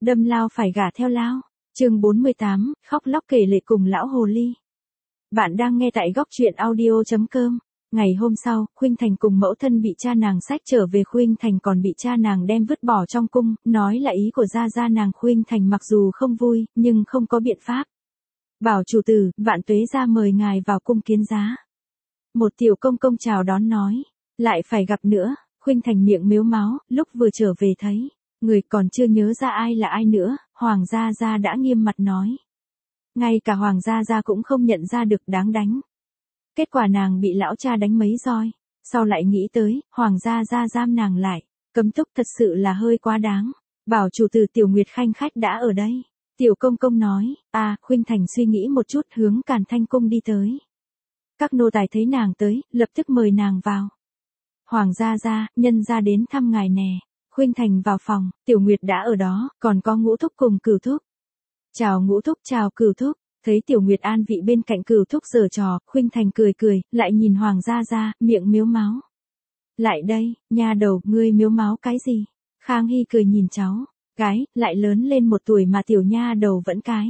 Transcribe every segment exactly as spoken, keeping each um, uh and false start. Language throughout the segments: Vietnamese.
Đâm lao phải gả theo lao. Chương bốn mươi tám, khóc lóc kể lể cùng lão hồ ly. Bạn đang nghe tại góc truyện audio chấm com. Ngày hôm sau, Khuynh Thành cùng mẫu thân bị cha nàng xách trở về, Khuynh Thành còn bị cha nàng đem vứt bỏ trong cung, nói là ý của gia gia nàng. Khuynh Thành mặc dù không vui, nhưng không có biện pháp. Bảo chủ tử, Vạn Tuế gia mời ngài vào cung kiến giá. Một tiểu công công chào đón nói, lại phải gặp nữa. Khuynh Thành miệng mếu máo, lúc vừa trở về thấy người còn chưa nhớ ra ai là ai nữa, Hoàng gia gia đã nghiêm mặt nói. Ngay cả Hoàng gia gia cũng không nhận ra được, đáng đánh. Kết quả nàng bị lão cha đánh mấy roi, sau lại nghĩ tới, Hoàng gia gia giam nàng lại, cấm túc thật sự là hơi quá đáng. Bảo chủ tử Tiểu Nguyệt khanh khách đã ở đây. Tiểu công công nói, à, Khuynh Thành suy nghĩ một chút hướng Càn Thanh cung đi tới. Các nô tài thấy nàng tới, lập tức mời nàng vào. Hoàng gia gia, nhân gia đến thăm ngài nè. Khuynh Thành vào phòng, Tiểu Nguyệt đã ở đó, còn có Ngũ thúc cùng Cửu thúc. Chào Ngũ thúc, chào Cửu thúc. Thấy Tiểu Nguyệt an vị bên cạnh Cửu thúc giở trò, Khuynh Thành cười cười, lại nhìn Hoàng gia gia, miệng miếu máo. Lại đây, nha đầu, ngươi miếu máo cái gì? Khang Hy cười nhìn cháu, cái, lại lớn lên một tuổi mà tiểu nha đầu vẫn cái.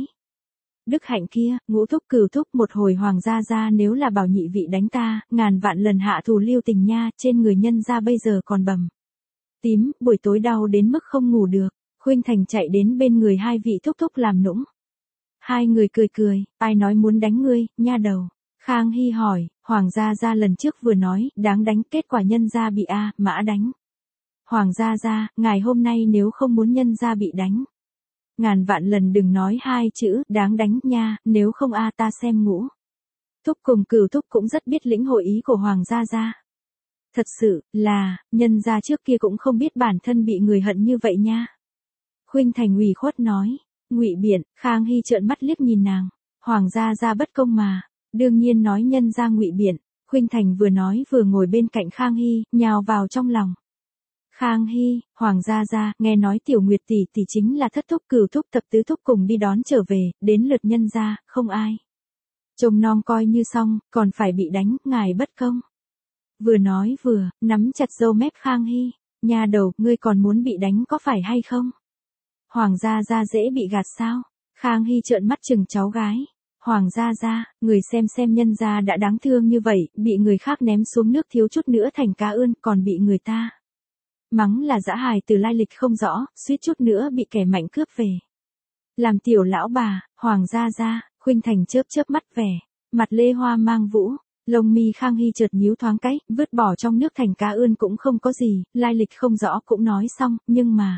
Đức hạnh kia, Ngũ thúc Cửu thúc một hồi Hoàng gia gia nếu là bảo nhị vị đánh ta, ngàn vạn lần hạ thù lưu tình nha, trên người nhân gia bây giờ còn bầm tím, buổi tối đau đến mức không ngủ được. Khuynh Thành chạy đến bên người hai vị thúc thúc làm nũng. Hai người cười cười, ai nói muốn đánh ngươi, nha đầu? Khang Hy hỏi, Hoàng gia gia lần trước vừa nói, đáng đánh, kết quả nhân gia bị A, mã đánh. Hoàng gia gia, ngài hôm nay nếu không muốn nhân gia bị đánh, ngàn vạn lần đừng nói hai chữ, đáng đánh nha, nếu không A ta xem Ngũ thúc cùng Cửu thúc cũng rất biết lĩnh hội ý của Hoàng gia gia. Thật sự, là, nhân gia trước kia cũng không biết bản thân bị người hận như vậy nha. Khuynh Thành ủy khuất nói, ngụy biện. Khang Hy trợn mắt liếc nhìn nàng, Hoàng gia gia bất công mà, đương nhiên nói nhân gia ngụy biện. Khuynh Thành vừa nói vừa ngồi bên cạnh Khang Hy, nhào vào trong lòng. Khang Hy, Hoàng gia gia, nghe nói Tiểu Nguyệt tỷ tỷ chính là thất thúc Cửu thúc thập tứ thúc cùng đi đón trở về, đến lượt nhân gia, không ai trông nom coi như xong, còn phải bị đánh, ngài bất công. Vừa nói vừa, nắm chặt râu mép Khang Hy, nha đầu, ngươi còn muốn bị đánh có phải hay không? Hoàng gia gia dễ bị gạt sao? Khang Hy trợn mắt chừng cháu gái. Hoàng gia gia, người xem xem nhân gia đã đáng thương như vậy, bị người khác ném xuống nước thiếu chút nữa thành cá ươn, còn bị người ta mắng là dã hài từ lai lịch không rõ, suýt chút nữa bị kẻ mạnh cướp về. Làm tiểu lão bà, Hoàng gia gia. Khuynh Thành chớp chớp mắt vẻ mặt lê hoa mang vũ. Lông mi Khang Hy chợt nhíu thoáng cái, vứt bỏ trong nước thành cá ươn cũng không có gì, lai lịch không rõ cũng nói xong, nhưng mà.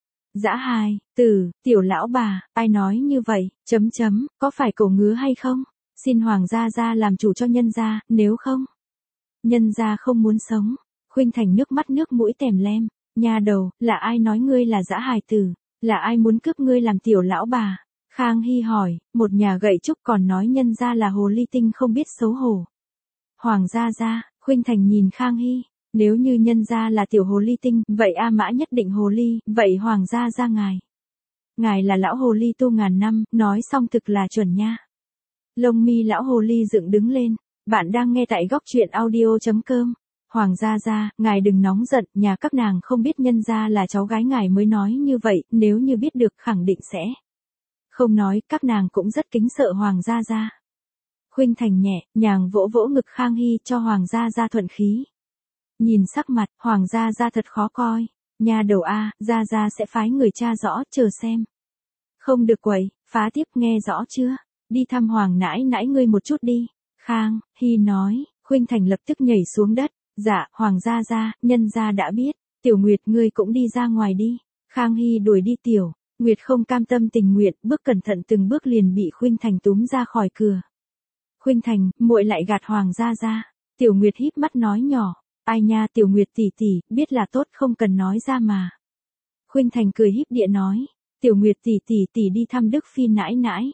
Dã hài, từ, tiểu lão bà, ai nói như vậy, chấm chấm, có phải cổ ngứa hay không? Xin Hoàng gia gia làm chủ cho nhân gia, nếu không, nhân gia không muốn sống. Khuynh Thành nước mắt nước mũi tèm lem, nha đầu, là ai nói ngươi là dã hài tử, là ai muốn cướp ngươi làm tiểu lão bà? Khang Hy hỏi, một nhà gậy trúc còn nói nhân gia là hồ ly tinh không biết xấu hổ. Hoàng gia gia. Khuynh Thành nhìn Khang Hy, nếu như nhân gia là tiểu hồ ly tinh, vậy A Mã nhất định hồ ly, vậy Hoàng gia gia ngài. Ngài là lão hồ ly tu ngàn năm, nói xong thực là chuẩn nha. Lông mi lão hồ ly dựng đứng lên, bạn đang nghe tại góc truyện audio chấm com. Hoàng gia gia, ngài đừng nóng giận, nhà các nàng không biết nhân gia là cháu gái ngài mới nói như vậy, nếu như biết được khẳng định sẽ không nói, các nàng cũng rất kính sợ Hoàng gia gia. Khuynh Thành nhẹ, nhàng vỗ vỗ ngực Khang Hy cho Hoàng gia gia thuận khí. Nhìn sắc mặt, Hoàng gia gia thật khó coi. Nha đầu A, gia gia sẽ phái người tra rõ, chờ xem. Không được quậy, phá tiếp, nghe rõ chưa? Đi thăm Hoàng nãi nãi ngươi một chút đi. Khang Hy nói. Khuynh Thành lập tức nhảy xuống đất. Dạ, Hoàng gia gia, nhân gia đã biết. Tiểu Nguyệt ngươi cũng đi ra ngoài đi. Khang Hy đuổi đi Tiểu Nguyệt không cam tâm tình nguyện, bước cẩn thận từng bước liền bị Khuynh Thành túm ra khỏi cửa. Khuynh Thành, muội lại gạt Hoàng gia gia. Tiểu Nguyệt híp mắt nói nhỏ, ai nha Tiểu Nguyệt tỷ tỷ, biết là tốt không cần nói ra mà. Khuynh Thành cười híp địa nói, Tiểu Nguyệt tỷ tỷ tỷ đi thăm Đức phi nãi nãi.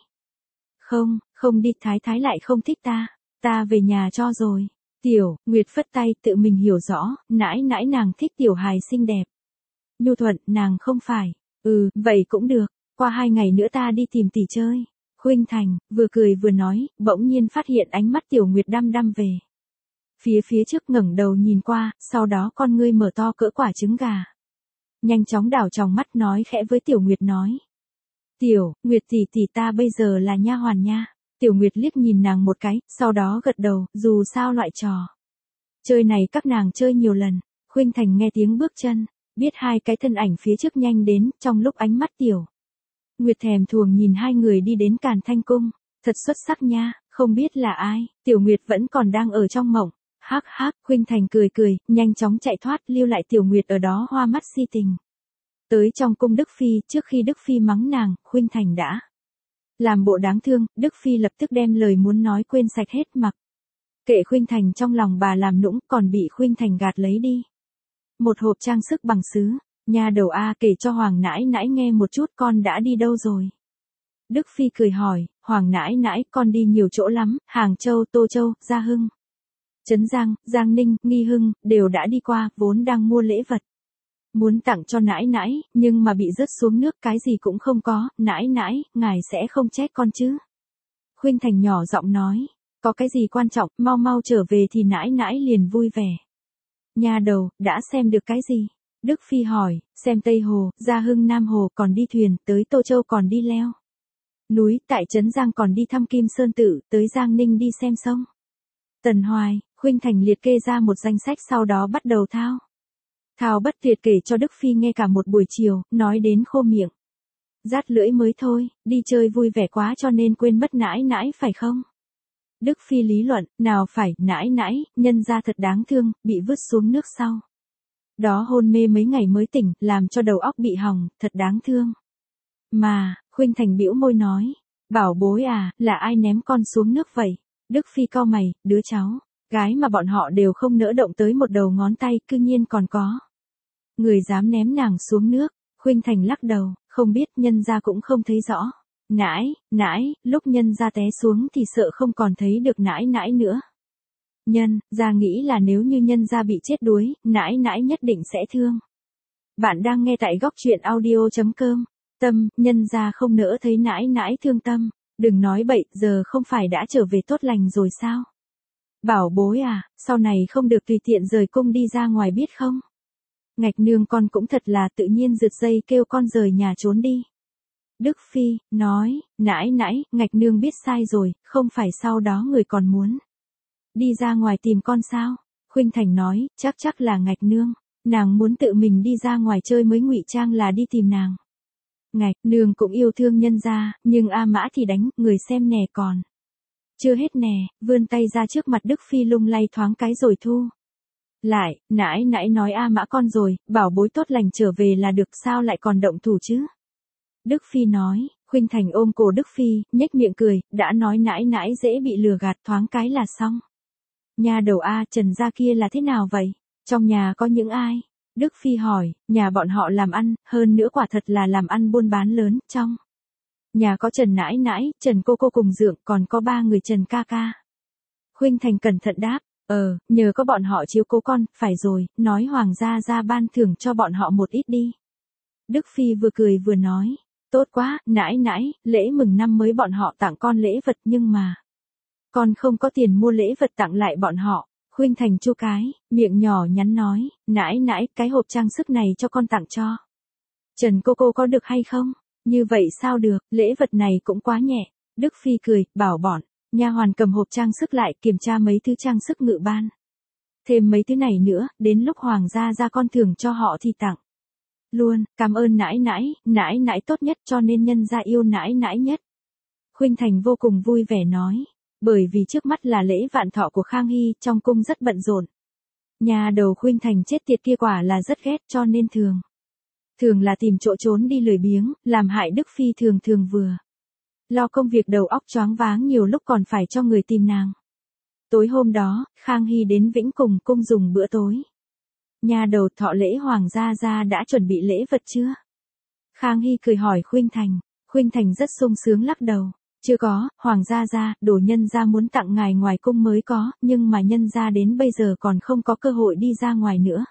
Không, không đi, thái thái lại không thích ta, ta về nhà cho rồi. Tiểu Nguyệt phất tay, tự mình hiểu rõ, nãi nãi nàng thích tiểu hài xinh đẹp. Nhu thuận, nàng không phải. Ừ, vậy cũng được, qua hai ngày nữa ta đi tìm tỷ chơi. Khuynh Thành, vừa cười vừa nói, bỗng nhiên phát hiện ánh mắt Tiểu Nguyệt đăm đăm về. Phía phía trước ngẩng đầu nhìn qua, sau đó con ngươi mở to cỡ quả trứng gà. Nhanh chóng đảo tròng mắt nói khẽ với Tiểu Nguyệt nói, Tiểu, Nguyệt tỷ tỷ ta bây giờ là nha hoàn nha. Tiểu Nguyệt liếc nhìn nàng một cái, sau đó gật đầu, dù sao loại trò chơi này các nàng chơi nhiều lần. Khuynh Thành nghe tiếng bước chân, biết hai cái thân ảnh phía trước nhanh đến, trong lúc ánh mắt Tiểu Nguyệt thèm thuồng nhìn hai người đi đến Càn Thanh Cung, thật xuất sắc nha, không biết là ai. Tiểu Nguyệt vẫn còn đang ở trong mộng. Hắc hắc, Khuynh Thành cười cười, nhanh chóng chạy thoát, lưu lại Tiểu Nguyệt ở đó hoa mắt si tình. Tới trong cung Đức Phi, trước khi Đức Phi mắng nàng, Khuynh Thành đã làm bộ đáng thương, Đức Phi lập tức đem lời muốn nói quên sạch hết, mặc kệ Khuynh Thành trong lòng bà làm nũng, còn bị Khuynh Thành gạt lấy đi một hộp trang sức bằng sứ. Nha đầu a, kể cho Hoàng nãi nãi nghe một chút, con đã đi đâu rồi? Đức Phi cười hỏi, Hoàng nãi nãi, con đi nhiều chỗ lắm, Hàng Châu, Tô Châu, Gia Hưng, Trấn Giang, Giang Ninh, Nghi Hưng, đều đã đi qua, vốn đang mua lễ vật muốn tặng cho nãi nãi, nhưng mà bị rớt xuống nước, cái gì cũng không có. Nãi nãi, ngài sẽ không trách con chứ? Khuynh Thành nhỏ giọng nói, có cái gì quan trọng, mau mau trở về thì nãi nãi liền vui vẻ. Nha đầu, đã xem được cái gì? Đức Phi hỏi, xem Tây Hồ, Gia Hưng Nam Hồ, còn đi thuyền, tới Tô Châu còn đi leo núi, tại Trấn Giang còn đi thăm Kim Sơn Tự, tới Giang Ninh đi xem sông Tần Hoài. Khuynh Thành liệt kê ra một danh sách, sau đó bắt đầu thao thao bất tuyệt kể cho Đức Phi nghe cả một buổi chiều, nói đến khô miệng rát lưỡi mới thôi. Đi chơi vui vẻ quá cho nên quên mất nãi nãi phải không? Đức Phi lý luận, nào phải, nãi nãi, nhân gia thật đáng thương, bị vứt xuống nước sau đó hôn mê mấy ngày mới tỉnh, làm cho đầu óc bị hỏng, thật đáng thương. Mà, Khuynh Thành bĩu môi nói, bảo bối à, là ai ném con xuống nước vậy? Đức Phi cau mày, đứa cháu gái mà bọn họ đều không nỡ động tới một đầu ngón tay, cư nhiên còn có người dám ném nàng xuống nước. Khuynh Thành lắc đầu, không biết, nhân gia cũng không thấy rõ. Nãi, nãi, lúc nhân gia té xuống thì sợ không còn thấy được nãi nãi nữa. Nhân gia nghĩ là nếu như nhân gia bị chết đuối, nãi nãi nhất định sẽ thương. Bạn đang nghe tại góc truyện audio chấm com. Tâm, nhân gia không nỡ thấy nãi nãi thương tâm. Đừng nói bậy, giờ không phải đã trở về tốt lành rồi sao? Bảo bối à, sau này không được tùy tiện rời cung đi ra ngoài biết không? Ngạch nương con cũng thật là tự nhiên rượt dây kêu con rời nhà trốn đi. Đức Phi nói, nãi nãi, Ngạch nương biết sai rồi, không phải sau đó người còn muốn đi ra ngoài tìm con sao? Khuynh Thành nói, chắc chắc là Ngạch nương, nàng muốn tự mình đi ra ngoài chơi mới ngụy trang là đi tìm nàng. Ngạch nương cũng yêu thương nhân gia, nhưng A Mã thì đánh, người xem nè còn chưa hết nè, vươn tay ra trước mặt Đức Phi lung lay thoáng cái rồi thu lại. Nãi nãi nói A Mã con rồi, bảo bối tốt lành trở về là được, sao lại còn động thủ chứ? Đức Phi nói. Khuynh Thành ôm cổ Đức Phi, nhếch miệng cười, đã nói nãi nãi dễ bị lừa gạt, thoáng cái là xong. Nhà đầu A, Trần gia kia là thế nào vậy? Trong nhà có những ai? Đức Phi hỏi. Nhà bọn họ làm ăn, hơn nữa quả thật là làm ăn buôn bán lớn. Trong nhà có Trần nãi nãi, Trần cô cô cùng dượng, còn có ba người Trần ca ca. Khuynh Thành cẩn thận đáp, ờ, nhờ có bọn họ chiếu cố con, phải rồi, nói hoàng gia ra ban thưởng cho bọn họ một ít đi. Đức Phi vừa cười vừa nói, tốt quá, nãi nãi, lễ mừng năm mới bọn họ tặng con lễ vật, nhưng mà con không có tiền mua lễ vật tặng lại bọn họ. Khuynh Thành chu cái, miệng nhỏ nhắn nói, nãi nãi, cái hộp trang sức này cho con tặng cho Trần cô cô có được hay không? Như vậy sao được, lễ vật này cũng quá nhẹ. Đức Phi cười, bảo bọn nha hoàn cầm hộp trang sức lại, kiểm tra mấy thứ trang sức ngự ban. Thêm mấy thứ này nữa, đến lúc hoàng gia ra con thưởng cho họ thì tặng luôn. Cảm ơn nãi nãi, nãi nãi tốt nhất, cho nên nhân gia yêu nãi nãi nhất. Khuynh Thành vô cùng vui vẻ nói, bởi vì trước mắt là lễ vạn thọ của Khang Hy, trong cung rất bận rộn. Nhà đầu Khuynh Thành chết tiệt kia quả là rất ghét, cho nên thường thường là tìm chỗ trốn đi lười biếng, làm hại Đức Phi thường thường vừa lo công việc đầu óc choáng váng, nhiều lúc còn phải cho người tìm nàng. Tối hôm đó, Khang Hy đến Vĩnh Cùng cung dùng bữa tối. Nhà đầu thọ lễ hoàng gia gia đã chuẩn bị lễ vật chưa? Khang Hy cười hỏi Khuynh Thành. Khuynh Thành rất sung sướng lắc đầu. Chưa có, hoàng gia gia, đồ nhân gia muốn tặng ngài ngoài cung mới có, nhưng mà nhân gia đến bây giờ còn không có cơ hội đi ra ngoài nữa.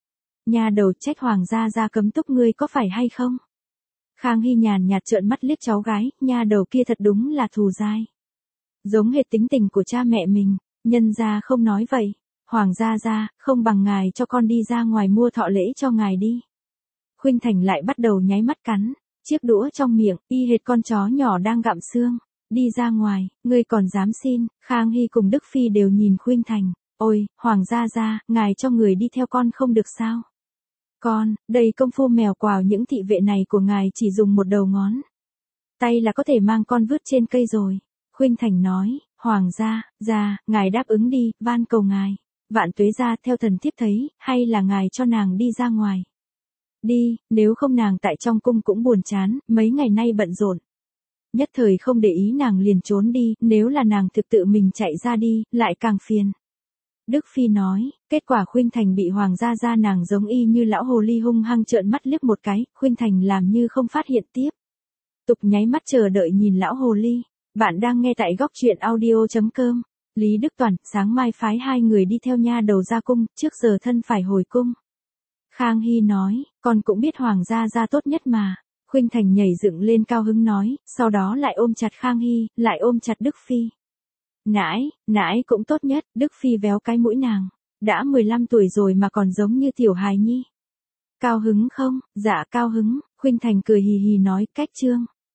Nhà đầu trách hoàng gia gia cấm túc ngươi có phải hay không? Khang Hy nhàn nhạt trợn mắt liếc cháu gái, nhà đầu kia thật đúng là thù dai. Giống hệt tính tình của cha mẹ mình, nhân gia không nói vậy. Hoàng gia gia, không bằng ngài cho con đi ra ngoài mua thọ lễ cho ngài đi. Khuynh Thành lại bắt đầu nháy mắt cắn, chiếc đũa trong miệng, y hệt con chó nhỏ đang gặm xương. Đi ra ngoài, ngươi còn dám xin? Khang Hy cùng Đức Phi đều nhìn Khuynh Thành. Ôi, Hoàng gia gia, ngài cho người đi theo con không được sao? Con, đây công phu mèo quào những thị vệ này của ngài chỉ dùng một đầu ngón tay là có thể mang con vứt trên cây rồi. Khuynh Thành nói, Hoàng gia, gia, ngài đáp ứng đi, van cầu ngài. Vạn Tuế gia theo thần thiếp thấy, hay là ngài cho nàng đi ra ngoài. Đi, nếu không nàng tại trong cung cũng buồn chán, mấy ngày nay bận rộn. Nhất thời không để ý nàng liền trốn đi, nếu là nàng thực tự mình chạy ra đi, lại càng phiền. Đức Phi nói, kết quả Khuynh Thành bị Hoàng gia gia nàng giống y như lão hồ ly hung hăng trợn mắt liếc một cái, Khuynh Thành làm như không phát hiện tiếp. Tục nháy mắt chờ đợi nhìn lão hồ ly. Bạn đang nghe tại góc truyện audio chấm com. Lý Đức Toàn, sáng mai phái hai người đi theo nha đầu ra cung, trước giờ thân phải hồi cung. Khang Hy nói, con cũng biết Hoàng gia gia tốt nhất mà. Khuynh Thành nhảy dựng lên cao hứng nói, sau đó lại ôm chặt Khang Hy, lại ôm chặt Đức Phi. Nãi, nãi cũng tốt nhất, Đức Phi véo cái mũi nàng. Đã mười lăm tuổi rồi mà còn giống như tiểu hài nhi. Cao hứng không? Dạ cao hứng, Khuynh Thành cười hì hì nói, cách trương.